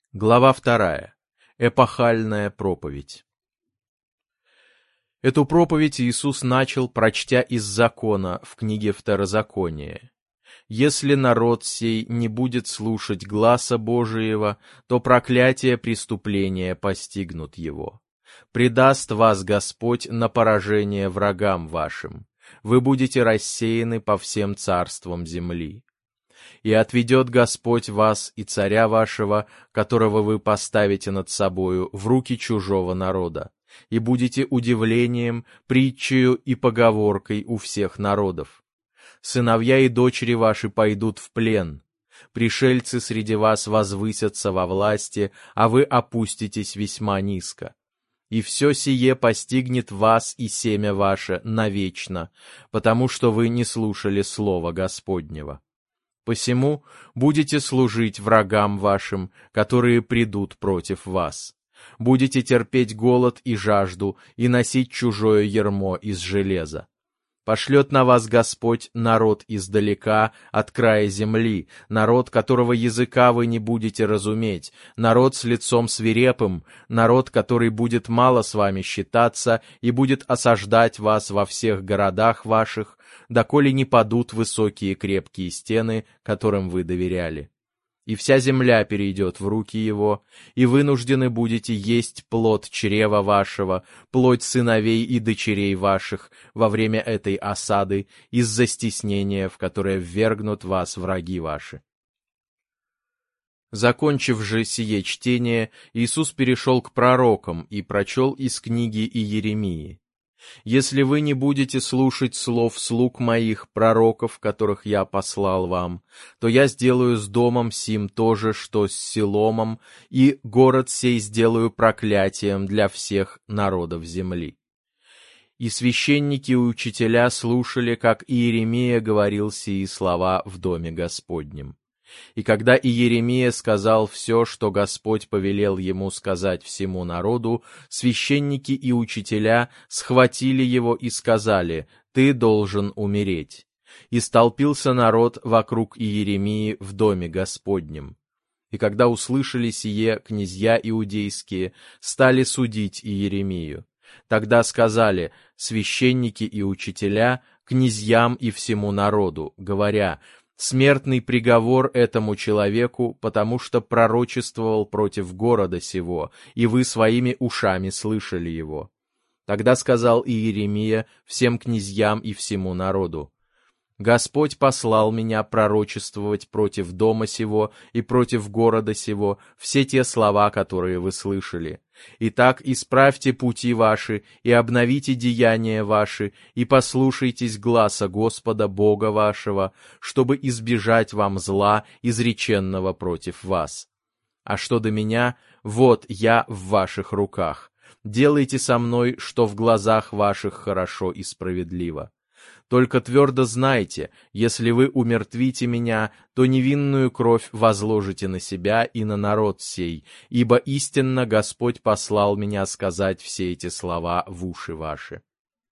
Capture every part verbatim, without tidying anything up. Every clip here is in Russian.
Глава вторая. Эпохальная проповедь. Эту проповедь Иисус начал, прочтя из закона в книге Второзакония. «Если народ сей не будет слушать гласа Божиего, то проклятие преступления постигнут его. Предаст вас Господь на поражение врагам вашим. Вы будете рассеяны по всем царствам земли. И отведет Господь вас и царя вашего, которого вы поставите над собою, в руки чужого народа, и будете удивлением, притчею и поговоркой у всех народов. Сыновья и дочери ваши пойдут в плен, пришельцы среди вас возвысятся во власти, а вы опуститесь весьма низко. И все сие постигнет вас и семя ваше навечно, потому что вы не слушали слова Господнего. Посему будете служить врагам вашим, которые придут против вас. Будете терпеть голод и жажду и носить чужое ярмо из железа. Пошлет на вас Господь народ издалека, от края земли, народ, которого языка вы не будете разуметь, народ с лицом свирепым, народ, который будет мало с вами считаться и будет осаждать вас во всех городах ваших, доколе не падут высокие крепкие стены, которым вы доверяли. И вся земля перейдет в руки его, и вынуждены будете есть плод чрева вашего, плоть сыновей и дочерей ваших во время этой осады из-за стеснения, в которое ввергнут вас враги ваши». Закончив же сие чтение, Иисус перешел к пророкам и прочел из книги Иеремии. «Если вы не будете слушать слов слуг моих, пророков, которых я послал вам, то я сделаю с домом сим то же, что с Силомом, и город сей сделаю проклятием для всех народов земли». И священники и учителя слушали, как Иеремия говорил сии слова в доме Господнем. И когда Иеремия сказал все, что Господь повелел ему сказать всему народу, священники и учителя схватили его и сказали: «Ты должен умереть». И столпился народ вокруг Иеремии в доме Господнем. И когда услышали сие, князья иудейские стали судить Иеремию. Тогда сказали священники и учителя князьям и всему народу, говоря: «Смертный приговор этому человеку, потому что пророчествовал против города сего, и вы своими ушами слышали его». Тогда сказал Иеремия всем князьям и всему народу: «Господь послал меня пророчествовать против дома сего и против города сего все те слова, которые вы слышали. Итак, исправьте пути ваши и обновите деяния ваши, и послушайтесь гласа Господа Бога вашего, чтобы избежать вам зла, изреченного против вас. А что до меня, вот я в ваших руках. Делайте со мной, что в глазах ваших хорошо и справедливо. Только твердо знайте, если вы умертвите меня, то невинную кровь возложите на себя и на народ сей, ибо истинно Господь послал меня сказать все эти слова в уши ваши».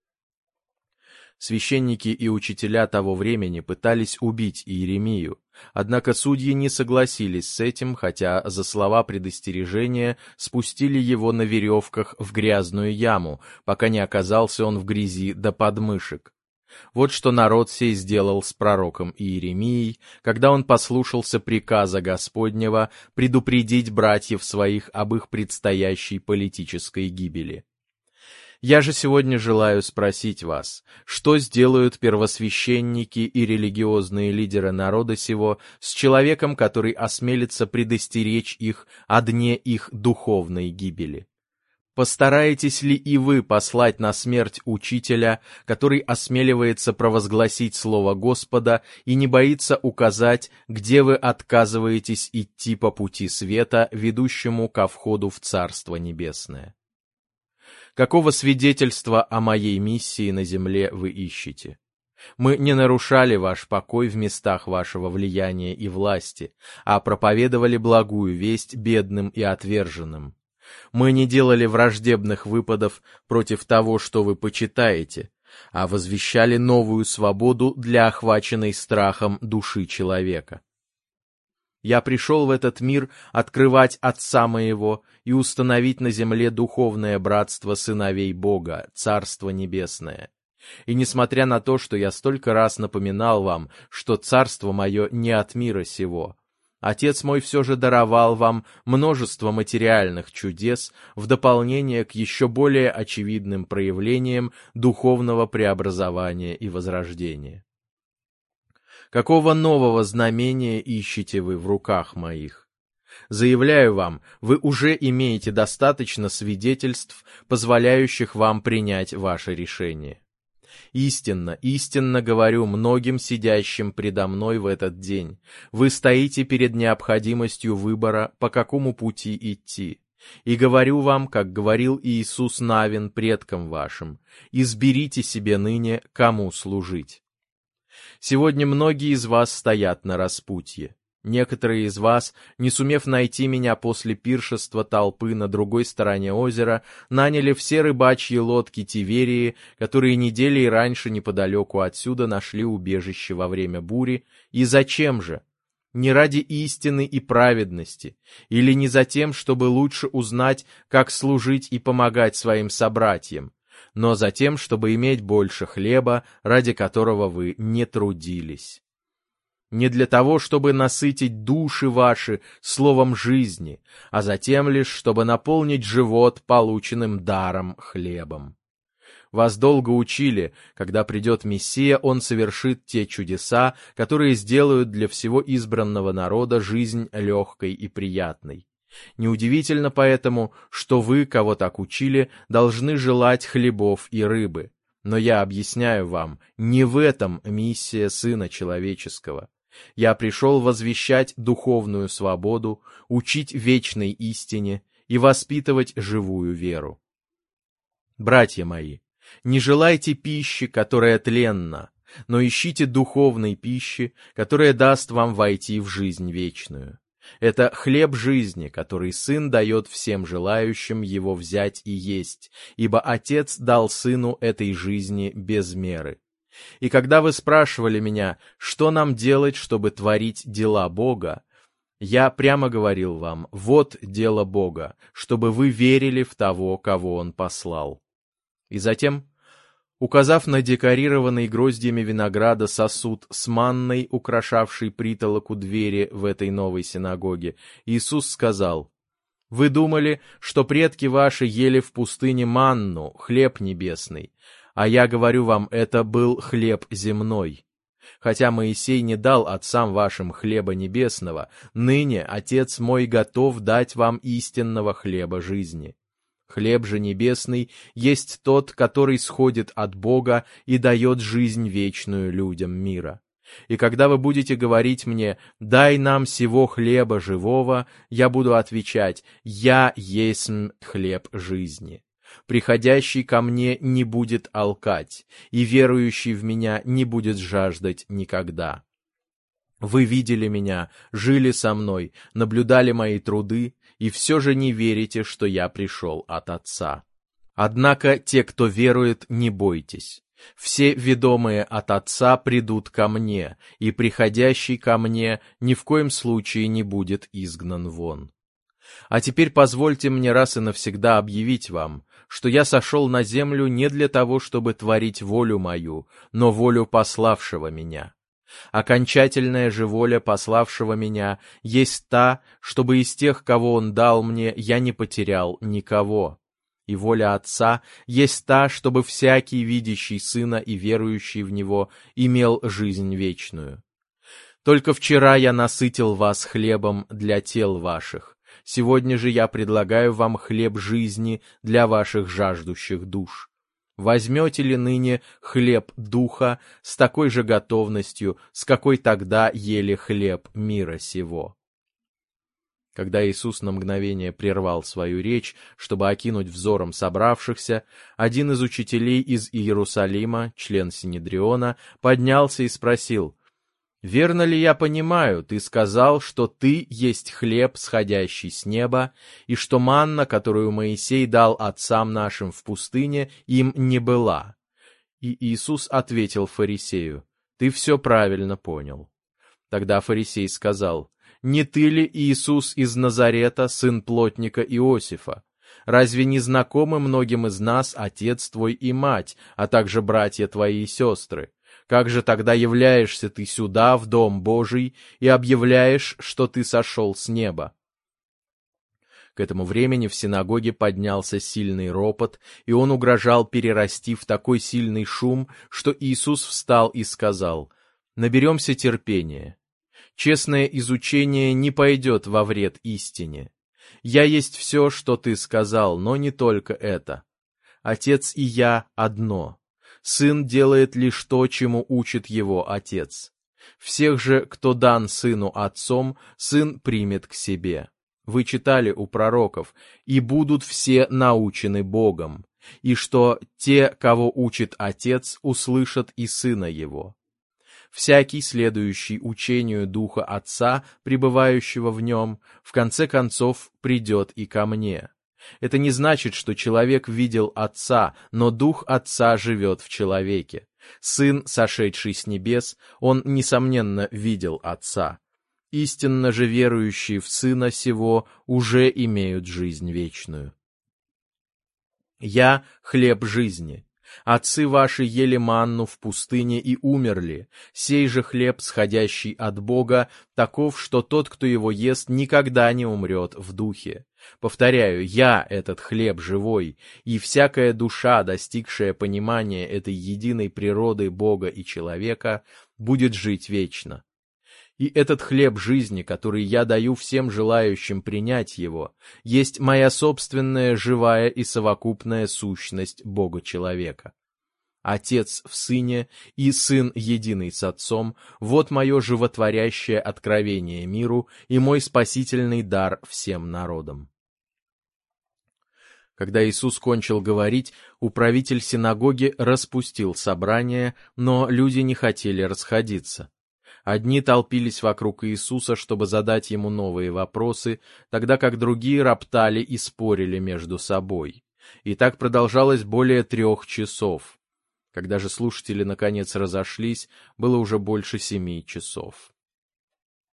Священники и учителя того времени пытались убить Иеремию, однако судьи не согласились с этим, хотя за слова предостережения спустили его на веревках в грязную яму, пока не оказался он в грязи до подмышек. Вот что народ сей сделал с пророком Иеремией, когда он послушался приказа Господнего предупредить братьев своих об их предстоящей политической гибели. Я же сегодня желаю спросить вас, что сделают первосвященники и религиозные лидеры народа сего с человеком, который осмелится предостеречь их о дне их духовной гибели? Постараетесь ли и вы послать на смерть учителя, который осмеливается провозгласить слово Господа и не боится указать, где вы отказываетесь идти по пути света, ведущему ко входу в Царство Небесное? Какого свидетельства о моей миссии на земле вы ищете? Мы не нарушали ваш покой в местах вашего влияния и власти, а проповедовали благую весть бедным и отверженным. Мы не делали враждебных выпадов против того, что вы почитаете, а возвещали новую свободу для охваченной страхом души человека. Я пришел в этот мир открывать Отца моего и установить на земле духовное братство сыновей Бога, Царство Небесное. И несмотря на то, что я столько раз напоминал вам, что Царство мое не от мира сего, Отец мой все же даровал вам множество материальных чудес в дополнение к еще более очевидным проявлениям духовного преобразования и возрождения. Какого нового знамения ищете вы в руках моих? Заявляю вам, вы уже имеете достаточно свидетельств, позволяющих вам принять ваше решение. Истинно, истинно говорю многим сидящим предо мной в этот день, вы стоите перед необходимостью выбора, по какому пути идти. И говорю вам, как говорил Иисус Навин предкам вашим, изберите себе ныне, кому служить. Сегодня многие из вас стоят на распутье. Некоторые из вас, не сумев найти меня после пиршества толпы на другой стороне озера, наняли все рыбачьи лодки Тиверии, которые недели и раньше неподалеку отсюда нашли убежище во время бури. И зачем же? Не ради истины и праведности, или не за тем, чтобы лучше узнать, как служить и помогать своим собратьям, но за тем, чтобы иметь больше хлеба, ради которого вы не трудились. Не для того, чтобы насытить души ваши словом жизни, а затем лишь, чтобы наполнить живот полученным даром хлебом. Вас долго учили, когда придет Мессия, Он совершит те чудеса, которые сделают для всего избранного народа жизнь легкой и приятной. Неудивительно поэтому, что вы, кого так учили, должны желать хлебов и рыбы. Но я объясняю вам, не в этом миссия Сына Человеческого. Я пришел возвещать духовную свободу, учить вечной истине и воспитывать живую веру. Братья мои, не желайте пищи, которая тленна, но ищите духовной пищи, которая даст вам войти в жизнь вечную. Это хлеб жизни, который Сын дает всем желающим его взять и есть, ибо Отец дал Сыну этой жизни без меры. И когда вы спрашивали меня, что нам делать, чтобы творить дела Бога, я прямо говорил вам, вот дело Бога, чтобы вы верили в того, кого Он послал. И затем, указав на декорированный гроздьями винограда сосуд с манной, украшавший притолоку двери в этой новой синагоге, Иисус сказал: «Вы думали, что предки ваши ели в пустыне манну, хлеб небесный, а я говорю вам, это был хлеб земной. Хотя Моисей не дал отцам вашим хлеба небесного, ныне Отец мой готов дать вам истинного хлеба жизни. Хлеб же небесный есть тот, который сходит от Бога и дает жизнь вечную людям мира. И когда вы будете говорить мне: «Дай нам сего хлеба живого», я буду отвечать: «Я есмь хлеб жизни. Приходящий ко мне не будет алкать, и верующий в меня не будет жаждать никогда. Вы видели меня, жили со мной, наблюдали мои труды, и все же не верите, что я пришел от Отца. Однако те, кто верует, не бойтесь. Все ведомые от Отца придут ко мне, и приходящий ко мне ни в коем случае не будет изгнан вон. А теперь позвольте мне раз и навсегда объявить вам, что я сошел на землю не для того, чтобы творить волю мою, но волю пославшего меня. Окончательная же воля пославшего меня есть та, чтобы из тех, кого Он дал мне, я не потерял никого. И воля Отца есть та, чтобы всякий, видящий Сына и верующий в Него, имел жизнь вечную. Только вчера я насытил вас хлебом для тел ваших. Сегодня же я предлагаю вам хлеб жизни для ваших жаждущих душ. Возьмете ли ныне хлеб духа с такой же готовностью, с какой тогда ели хлеб мира сего?» Когда Иисус на мгновение прервал свою речь, чтобы окинуть взором собравшихся, один из учителей из Иерусалима, член Синедриона, поднялся и спросил: «Верно ли я понимаю, ты сказал, что ты есть хлеб, сходящий с неба, и что манна, которую Моисей дал отцам нашим в пустыне, им не была?» И Иисус ответил фарисею: «Ты все правильно понял». Тогда фарисей сказал: не ты ли Иисус из Назарета, сын плотника Иосифа? Разве не знакомы многим из нас отец твой и мать, а также братья твои и сестры? Как же тогда являешься ты сюда, в Дом Божий, и объявляешь, что ты сошел с неба?» К этому времени в синагоге поднялся сильный ропот, и он угрожал перерасти в такой сильный шум, что Иисус встал и сказал: «Наберемся терпения. Честное изучение не пойдет во вред истине. Я есть все, что ты сказал, но не только это. Отец и я одно. Сын делает лишь то, чему учит его отец. Всех же, кто дан сыну отцом, сын примет к себе. Вы читали у пророков: «И будут все научены Богом», и что те, кого учит отец, услышат и сына его. Всякий, следующий учению Духа Отца, пребывающего в нем, в конце концов придет и ко мне. Это не значит, что человек видел Отца, но Дух Отца живет в человеке. Сын, сошедший с небес, он, несомненно, видел Отца. Истинно же верующие в Сына Сего уже имеют жизнь вечную. «Я — хлеб жизни. Отцы ваши ели манну в пустыне и умерли. Сей же хлеб, сходящий от Бога, таков, что тот, кто его ест, никогда не умрет в духе. Повторяю, я этот хлеб живой, и всякая душа, достигшая понимания этой единой природы Бога и человека, будет жить вечно. И этот хлеб жизни, который я даю всем желающим принять его, есть моя собственная живая и совокупная сущность Бога-человека. Отец в Сыне и Сын единый с Отцом — вот мое животворящее откровение миру и мой спасительный дар всем народам». Когда Иисус кончил говорить, управитель синагоги распустил собрание, но люди не хотели расходиться. Одни толпились вокруг Иисуса, чтобы задать ему новые вопросы, тогда как другие роптали и спорили между собой. И так продолжалось более трех часов. Когда же слушатели наконец разошлись, было уже больше семи часов.